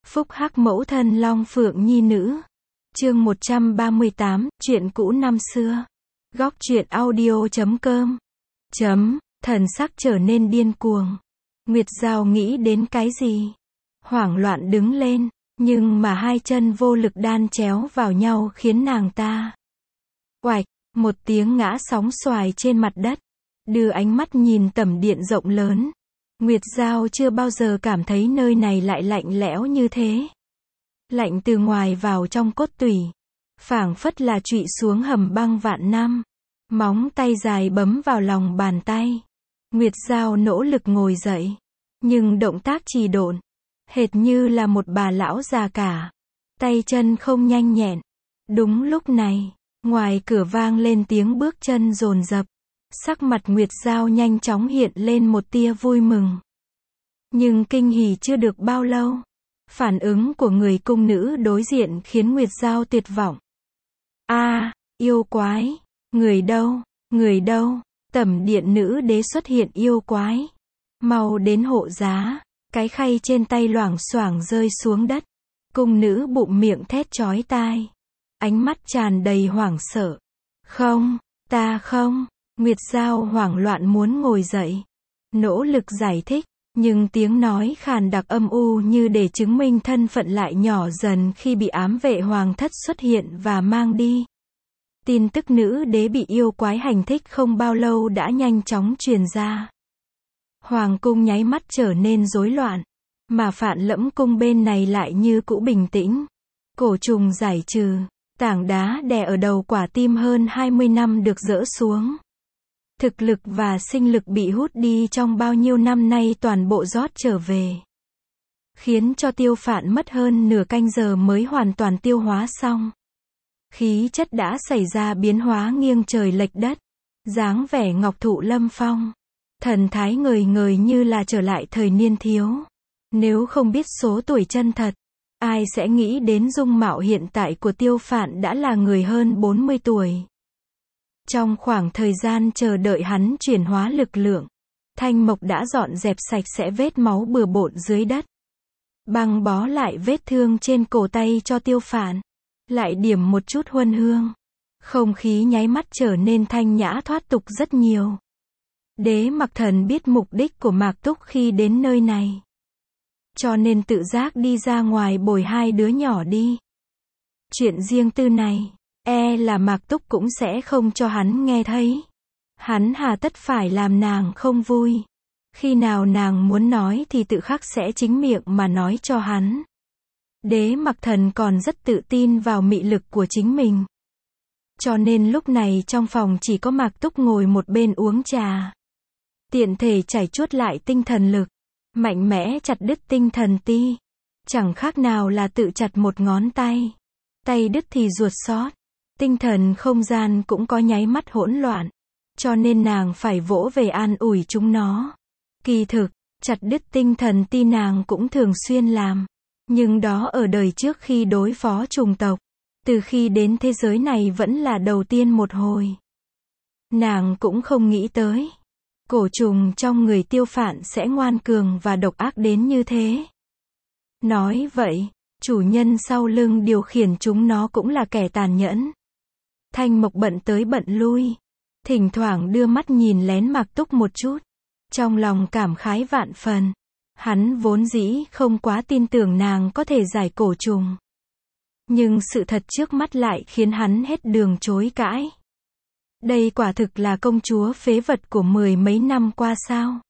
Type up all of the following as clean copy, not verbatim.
Phúc hắc mẫu thân Long Phượng Nhi nữ. Chương 138, chuyện cũ năm xưa. Góc truyện audio.com. Thần sắc trở nên điên cuồng. Nguyệt Giao nghĩ đến cái gì? Hoảng loạn đứng lên, nhưng mà hai chân vô lực đan chéo vào nhau khiến nàng ta oạch, một tiếng ngã sóng xoài trên mặt đất. Đưa ánh mắt nhìn tầm điện rộng lớn. Nguyệt Giao chưa bao giờ cảm thấy nơi này lại lạnh lẽo như thế. Lạnh từ ngoài vào trong cốt tủy. Phảng phất là trụy xuống hầm băng vạn năm. Móng tay dài bấm vào lòng bàn tay. Nguyệt Giao nỗ lực ngồi dậy. Nhưng động tác trì độn. Hệt như là một bà lão già cả. Tay chân không nhanh nhẹn. Đúng lúc này, ngoài cửa vang lên tiếng bước chân dồn dập. Sắc mặt Nguyệt Giao nhanh chóng hiện lên một tia vui mừng. Nhưng kinh hỉ chưa được bao lâu. Phản ứng của người cung nữ đối diện khiến Nguyệt Giao tuyệt vọng. Yêu quái. Người đâu? Người đâu? Tẩm điện nữ đế xuất hiện yêu quái. Mau đến hộ giá. Cái khay trên tay loảng xoảng rơi xuống đất. Cung nữ bụng miệng thét chói tai. Ánh mắt tràn đầy hoảng sợ. Không, ta không. Nguyệt Giao hoảng loạn muốn ngồi dậy. Nỗ lực giải thích. Nhưng tiếng nói khàn đặc âm u như để chứng minh thân phận lại nhỏ dần khi bị ám vệ hoàng thất xuất hiện và mang đi. Tin tức nữ đế bị yêu quái hành thích không bao lâu đã nhanh chóng truyền ra. Hoàng cung nháy mắt trở nên rối loạn. Mà Phạn Lẫm cung bên này lại như cũ bình tĩnh. Cổ trùng giải trừ. Tảng đá đè ở đầu quả tim hơn 20 năm được dỡ xuống. Thực lực và sinh lực bị hút đi trong bao nhiêu năm nay toàn bộ rót trở về. Khiến cho Tiêu Phạn mất hơn nửa canh giờ mới hoàn toàn tiêu hóa xong. Khí chất đã xảy ra biến hóa nghiêng trời lệch đất. Dáng vẻ ngọc thụ lâm phong. Thần thái ngời ngời như là trở lại thời niên thiếu. Nếu không biết số tuổi chân thật, ai sẽ nghĩ đến dung mạo hiện tại của Tiêu Phạn đã là người hơn 40 tuổi. Trong khoảng thời gian chờ đợi hắn chuyển hóa lực lượng, Thanh Mộc đã dọn dẹp sạch sẽ vết máu bừa bộn dưới đất. Băng bó lại vết thương trên cổ tay cho Tiêu Phạn. Lại điểm một chút huân hương. Không khí nháy mắt trở nên thanh nhã thoát tục rất nhiều. Đế Mặc Thần biết mục đích của Mạc Túc khi đến nơi này. Cho nên tự giác đi ra ngoài bồi hai đứa nhỏ đi. Chuyện riêng tư này, là Mạc Túc cũng sẽ không cho hắn nghe thấy. Hắn hà tất phải làm nàng không vui. Khi nào nàng muốn nói thì tự khắc sẽ chính miệng mà nói cho hắn. Đế Mặc Thần còn rất tự tin vào mị lực của chính mình. Cho nên lúc này trong phòng chỉ có Mạc Túc ngồi một bên uống trà. Tiện thể chảy chuốt lại tinh thần lực. Mạnh mẽ chặt đứt tinh thần ti. Chẳng khác nào là tự chặt một ngón tay. Tay đứt thì ruột xót. Tinh thần không gian cũng có nháy mắt hỗn loạn. Cho nên nàng phải vỗ về an ủi chúng nó. Kỳ thực, chặt đứt tinh thần ti nàng cũng thường xuyên làm. Nhưng đó ở đời trước khi đối phó trùng tộc. Từ khi đến thế giới này vẫn là đầu tiên một hồi. Nàng cũng không nghĩ tới. Cổ trùng trong người Tiêu Phạn sẽ ngoan cường và độc ác đến như thế. Nói vậy, chủ nhân sau lưng điều khiển chúng nó cũng là kẻ tàn nhẫn. Thanh Mộc bận tới bận lui. Thỉnh thoảng đưa mắt nhìn lén Mạc Túc một chút. Trong lòng cảm khái vạn phần. Hắn vốn dĩ không quá tin tưởng nàng có thể giải cổ trùng. Nhưng sự thật trước mắt lại khiến hắn hết đường chối cãi. Đây quả thực là công chúa phế vật của mười mấy năm qua sao?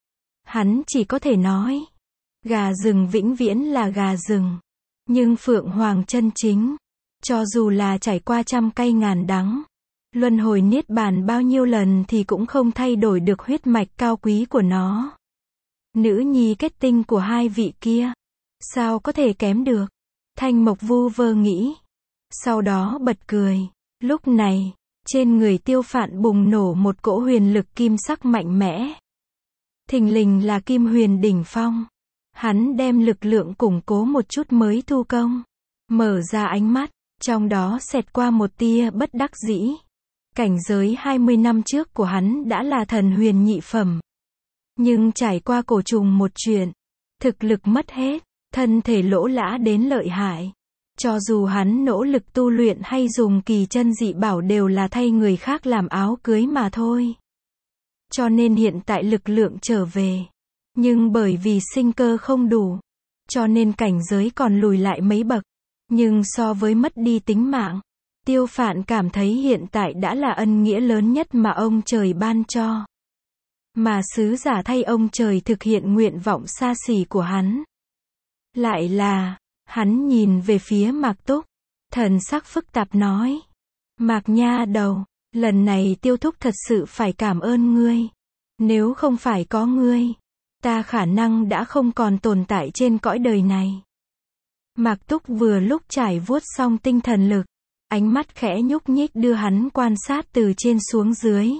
Hắn chỉ có thể nói. Gà rừng vĩnh viễn là gà rừng. Nhưng Phượng Hoàng chân chính. Cho dù là trải qua trăm cay ngàn đắng. Luân hồi niết bàn bao nhiêu lần thì cũng không thay đổi được huyết mạch cao quý của nó. Nữ nhi kết tinh của hai vị kia. Sao có thể kém được? Thanh Mộc vu vơ nghĩ. Sau đó bật cười. Lúc này, trên người Tiêu Phạn bùng nổ một cỗ huyền lực kim sắc mạnh mẽ. Thình lình là kim huyền đỉnh phong. Hắn đem lực lượng củng cố một chút mới thu công. Mở ra ánh mắt, trong đó xẹt qua một tia bất đắc dĩ. Cảnh giới 20 năm trước của hắn đã là thần huyền nhị phẩm. Nhưng trải qua cổ trùng một chuyện, thực lực mất hết. thân thể lỗ lã đến lợi hại. Cho dù hắn nỗ lực tu luyện hay dùng kỳ chân dị bảo đều là thay người khác làm áo cưới mà thôi. Cho nên hiện tại lực lượng trở về. Nhưng bởi vì sinh cơ không đủ, cho nên cảnh giới còn lùi lại mấy bậc. Nhưng so với mất đi tính mạng, Tiêu Phạn cảm thấy hiện tại đã là ân nghĩa lớn nhất mà ông trời ban cho. Mà sứ giả thay ông trời thực hiện nguyện vọng xa xỉ của hắn. Lại là, hắn nhìn về phía Mạc Túc, thần sắc phức tạp nói. Mạc nha đầu, lần này Tiêu thúc thật sự phải cảm ơn ngươi. Nếu không phải có ngươi, ta khả năng đã không còn tồn tại trên cõi đời này. Mạc Túc vừa lúc trải vuốt xong tinh thần lực, ánh mắt khẽ nhúc nhích đưa hắn quan sát từ trên xuống dưới.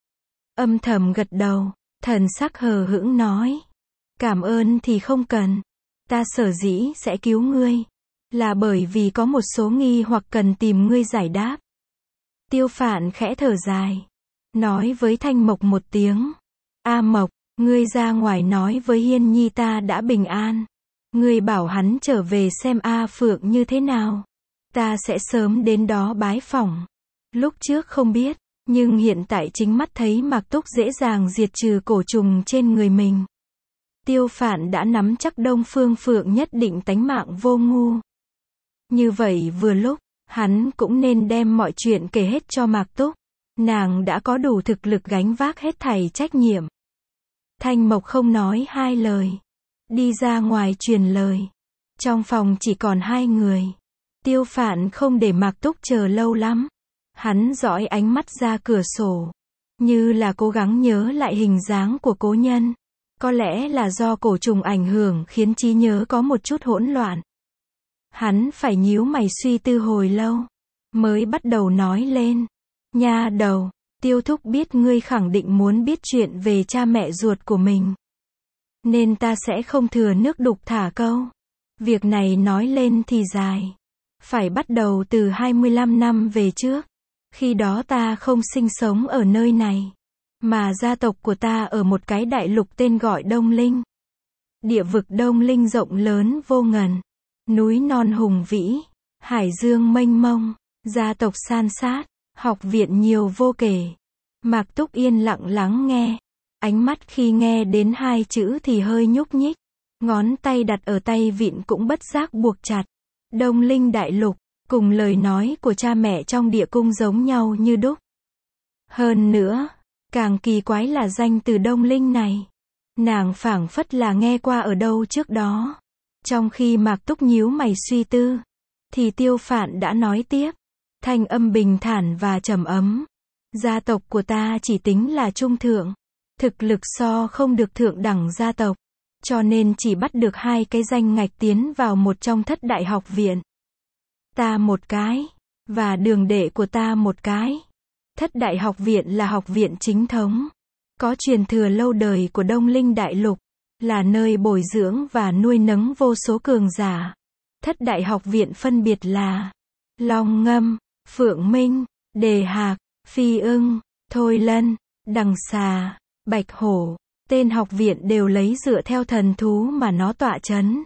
Âm thầm gật đầu, thần sắc hờ hững nói. Cảm ơn thì không cần. Ta sở dĩ sẽ cứu ngươi, là bởi vì có một số nghi hoặc cần tìm ngươi giải đáp. Tiêu Phạn khẽ thở dài, nói với Thanh Mộc một tiếng. A Mộc, ngươi ra ngoài nói với Hiên Nhi ta đã bình an. Ngươi bảo hắn trở về xem A Phượng như thế nào. Ta sẽ sớm đến đó bái phỏng. Lúc trước không biết, nhưng hiện tại chính mắt thấy Mạc Túc dễ dàng diệt trừ cổ trùng trên người mình. Tiêu Phạn đã nắm chắc Đông Phương Phượng nhất định tánh mạng vô ngu. Như vậy vừa lúc, hắn cũng nên đem mọi chuyện kể hết cho Mạc Túc. Nàng đã có đủ thực lực gánh vác hết thảy trách nhiệm. Thanh Mộc không nói hai lời. Đi ra ngoài truyền lời. Trong phòng chỉ còn hai người. Tiêu Phạn không để Mạc Túc chờ lâu lắm. Hắn dõi ánh mắt ra cửa sổ. Như là cố gắng nhớ lại hình dáng của cố nhân. Có lẽ là do cổ trùng ảnh hưởng khiến trí nhớ có một chút hỗn loạn. Hắn phải nhíu mày suy tư hồi lâu. Mới bắt đầu nói lên. Nha đầu, Tiêu thúc biết ngươi khẳng định muốn biết chuyện về cha mẹ ruột của mình. Nên ta sẽ không thừa nước đục thả câu. Việc này nói lên thì dài. Phải bắt đầu từ 25 năm về trước. Khi đó ta không sinh sống ở nơi này. Mà gia tộc của ta ở một cái đại lục tên gọi Đông Linh. Địa vực Đông Linh rộng lớn vô ngần. Núi non hùng vĩ. Hải dương mênh mông. Gia tộc san sát. Học viện nhiều vô kể. Mạc Túc yên lặng lắng nghe. Ánh mắt khi nghe đến hai chữ thì hơi nhúc nhích. Ngón tay đặt ở tay vịn cũng bất giác buộc chặt. Đông Linh đại lục, cùng lời nói của cha mẹ trong địa cung giống nhau như đúc. Hơn nữa, càng kỳ quái là danh từ Đông Linh này. Nàng phảng phất là nghe qua ở đâu trước đó. Trong khi Mạc Túc nhíu mày suy tư, thì Tiêu Phạn đã nói tiếp. Thanh âm bình thản và trầm ấm. Gia tộc của ta chỉ tính là trung thượng. Thực lực so không được thượng đẳng gia tộc. Cho nên chỉ bắt được 2 cái danh ngạch tiến vào một trong thất đại học viện. Ta một cái, và đường đệ của ta một cái. Thất đại học viện là học viện chính thống. Có truyền thừa lâu đời của Đông Linh đại lục. Là nơi bồi dưỡng và nuôi nấng vô số cường giả. Thất đại học viện phân biệt là Long Ngâm, Phượng Minh, Đề Hạc, Phi Ưng, Thôi Lân, Đằng Xà, Bạch Hổ. Tên học viện đều lấy dựa theo thần thú mà nó tọa chấn.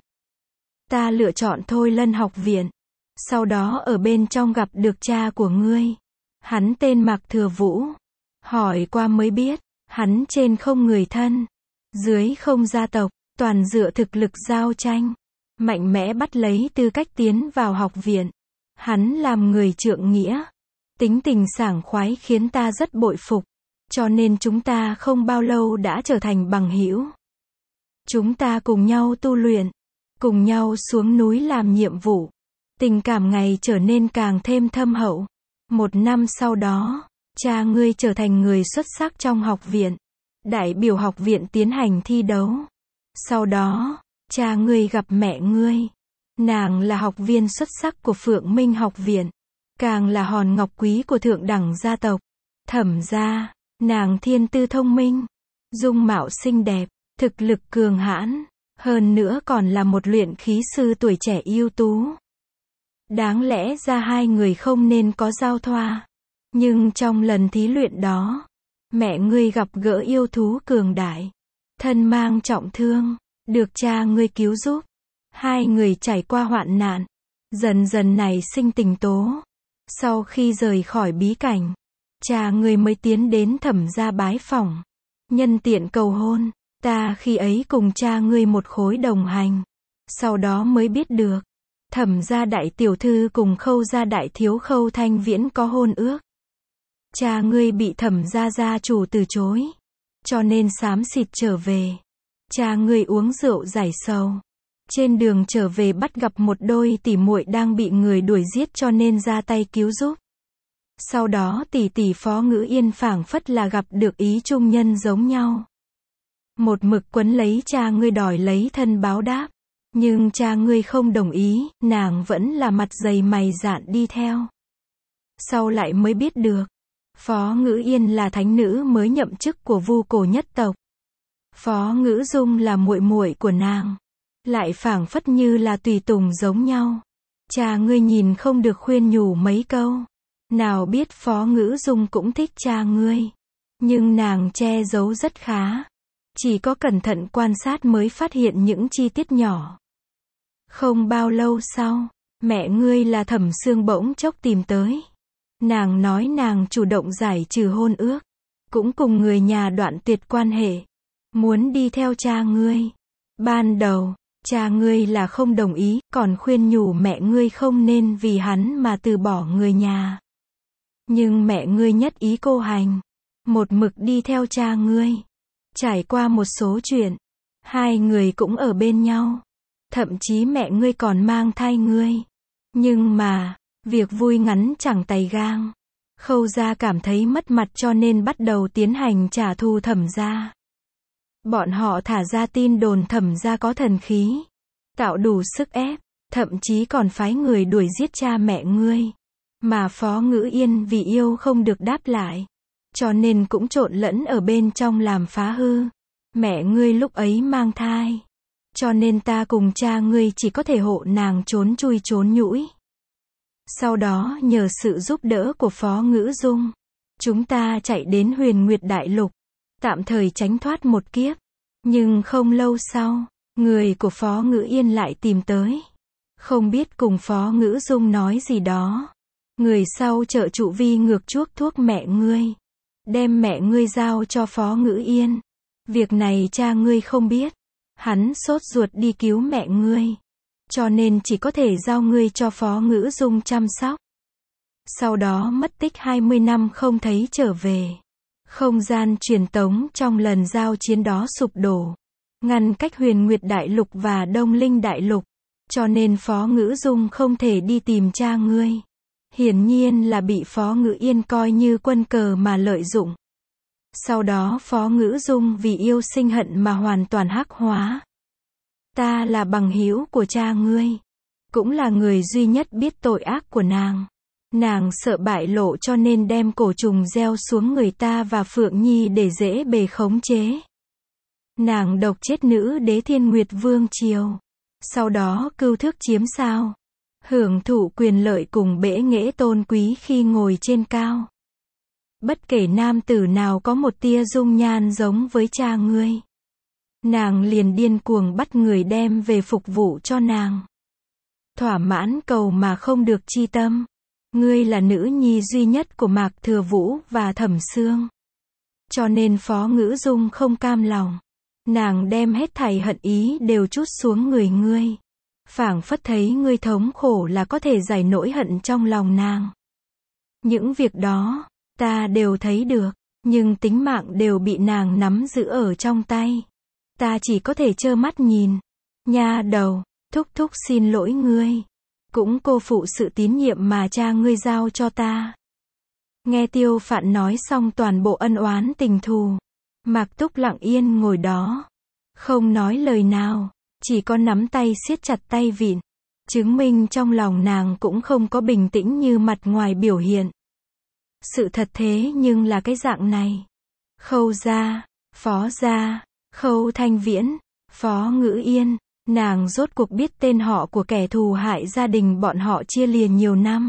Ta lựa chọn Thôi Lân học viện. Sau đó ở bên trong gặp được cha của ngươi. Hắn tên Mạc Thừa Vũ. Hỏi qua mới biết, hắn trên không người thân, dưới không gia tộc, toàn dựa thực lực giao tranh. Mạnh mẽ bắt lấy tư cách tiến vào học viện. Hắn làm người trượng nghĩa. Tính tình sảng khoái khiến ta rất bội phục. Cho nên chúng ta không bao lâu đã trở thành bằng hữu. Chúng ta cùng nhau tu luyện. Cùng nhau xuống núi làm nhiệm vụ. Tình cảm ngày trở nên càng thêm thâm hậu. 1 năm sau đó, cha ngươi trở thành người xuất sắc trong học viện. Đại biểu học viện tiến hành thi đấu. Sau đó, cha ngươi gặp mẹ ngươi. Nàng là học viên xuất sắc của Phượng Minh học viện. Càng là hòn ngọc quý của thượng đẳng gia tộc. Thẩm gia, nàng thiên tư thông minh. Dung mạo xinh đẹp, thực lực cường hãn. Hơn nữa còn là một luyện khí sư tuổi trẻ ưu tú. Đáng lẽ ra hai người không nên có giao thoa. Nhưng trong lần thí luyện đó, mẹ ngươi gặp gỡ yêu thú cường đại. Thân mang trọng thương, được cha ngươi cứu giúp. Hai người trải qua hoạn nạn, dần dần nảy sinh tình tố. Sau khi rời khỏi bí cảnh, cha ngươi mới tiến đến Thẩm gia bái phỏng, nhân tiện cầu hôn. Ta khi ấy cùng cha ngươi một khối đồng hành, sau đó mới biết được, Thẩm gia đại tiểu thư cùng Khâu gia đại thiếu Khâu Thanh Viễn có hôn ước. Cha ngươi bị Thẩm gia gia chủ từ chối, cho nên xám xịt trở về. Cha ngươi uống rượu giải sầu, trên đường trở về bắt gặp một đôi tỷ muội đang bị người đuổi giết cho nên ra tay cứu giúp. Sau đó tỷ tỷ Phó Ngữ Yên phảng phất là gặp được ý trung nhân giống nhau, một mực quấn lấy cha ngươi đòi lấy thân báo đáp, nhưng cha ngươi không đồng ý, nàng vẫn là mặt dày mày dạn đi theo. Sau lại mới biết được, Phó Ngữ Yên là thánh nữ mới nhậm chức của Vu Cổ nhất tộc. Phó Ngữ Dung là muội muội của nàng, lại phảng phất như là tùy tùng giống nhau. Cha ngươi nhìn không được khuyên nhủ mấy câu, nào biết Phó Ngữ Dung cũng thích cha ngươi, nhưng nàng che giấu rất khá, chỉ có cẩn thận quan sát mới phát hiện những chi tiết nhỏ. Không bao lâu sau, mẹ ngươi là Thẩm Sương bỗng chốc tìm tới. Nàng nói nàng chủ động giải trừ hôn ước, cũng cùng người nhà đoạn tuyệt quan hệ, muốn đi theo cha ngươi. Ban đầu, cha ngươi là không đồng ý, còn khuyên nhủ mẹ ngươi không nên vì hắn mà từ bỏ người nhà. Nhưng mẹ ngươi nhất ý cô hành, một mực đi theo cha ngươi. Trải qua một số chuyện, hai người cũng ở bên nhau. Thậm chí mẹ ngươi còn mang thai ngươi. Nhưng mà, việc vui ngắn chẳng tày gang. Khâu gia cảm thấy mất mặt cho nên bắt đầu tiến hành trả thù Thẩm gia. Bọn họ thả ra tin đồn Thẩm gia có thần khí, tạo đủ sức ép, thậm chí còn phái người đuổi giết cha mẹ ngươi. Mà Phó Ngữ Yên vì yêu không được đáp lại, cho nên cũng trộn lẫn ở bên trong làm phá hư. Mẹ ngươi lúc ấy mang thai, cho nên ta cùng cha ngươi chỉ có thể hộ nàng trốn chui trốn nhũi. Sau đó nhờ sự giúp đỡ của Phó Ngữ Dung, chúng ta chạy đến Huyền Nguyệt Đại Lục, tạm thời tránh thoát một kiếp. Nhưng không lâu sau, người của Phó Ngữ Yên lại tìm tới. Không biết cùng Phó Ngữ Dung nói gì đó. Người sau trợ trụ vi ngược chuốc thuốc mẹ ngươi, đem mẹ ngươi giao cho Phó Ngữ Yên. Việc này cha ngươi không biết. Hắn sốt ruột đi cứu mẹ ngươi, cho nên chỉ có thể giao ngươi cho Phó Ngữ Dung chăm sóc. Sau đó mất tích 20 năm không thấy trở về. Không gian truyền tống trong lần giao chiến đó sụp đổ, ngăn cách Huyền Nguyệt Đại Lục và Đông Linh Đại Lục, cho nên Phó Ngữ Dung không thể đi tìm cha ngươi. Hiển nhiên là bị Phó Ngữ Yên coi như quân cờ mà lợi dụng. Sau đó Phó Ngữ Dung vì yêu sinh hận mà hoàn toàn hắc hóa. Ta là bằng hữu của cha ngươi, cũng là người duy nhất biết tội ác của nàng. Nàng sợ bại lộ cho nên đem cổ trùng gieo xuống người ta và Phượng Nhi để dễ bề khống chế. Nàng độc chết nữ đế Thiên Nguyệt Vương triều, sau đó cưu thước chiếm sao, hưởng thụ quyền lợi cùng bẽ nghễ tôn quý khi ngồi trên cao. Bất kể nam tử nào có một tia dung nhan giống với cha ngươi, nàng liền điên cuồng bắt người đem về phục vụ cho nàng. Thỏa mãn cầu mà không được chi tâm. Ngươi là nữ nhi duy nhất của Mạc Thừa Vũ và Thẩm Sương, cho nên Phó Ngữ Dung không cam lòng. Nàng đem hết thảy hận ý đều trút xuống người ngươi. Phảng phất thấy ngươi thống khổ là có thể giải nỗi hận trong lòng nàng. Những việc đó, ta đều thấy được, nhưng tính mạng đều bị nàng nắm giữ ở trong tay. Ta chỉ có thể trơ mắt nhìn. Nha đầu, thúc thúc xin lỗi ngươi. Cũng cô phụ sự tín nhiệm mà cha ngươi giao cho ta. Nghe Tiêu Phạn nói xong toàn bộ ân oán tình thù, Mạc Túc lặng yên ngồi đó, không nói lời nào, chỉ có nắm tay siết chặt tay vịn, chứng minh trong lòng nàng cũng không có bình tĩnh như mặt ngoài biểu hiện. Sự thật thế nhưng là cái dạng này. Khâu gia, Phó gia, Khâu Thanh Viễn, Phó Ngữ Yên, nàng rốt cuộc biết tên họ của kẻ thù hại gia đình bọn họ chia lìa nhiều năm.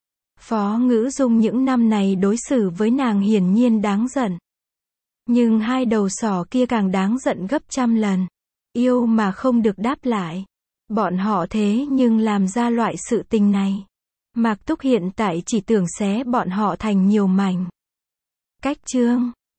Phó Ngữ Dung những năm này đối xử với nàng hiển nhiên đáng giận. Nhưng hai đầu sỏ kia càng đáng giận gấp trăm lần. Yêu mà không được đáp lại. Bọn họ thế nhưng làm ra loại sự tình này. Mạc Túc hiện tại chỉ tưởng xé bọn họ thành nhiều mảnh. Cách chương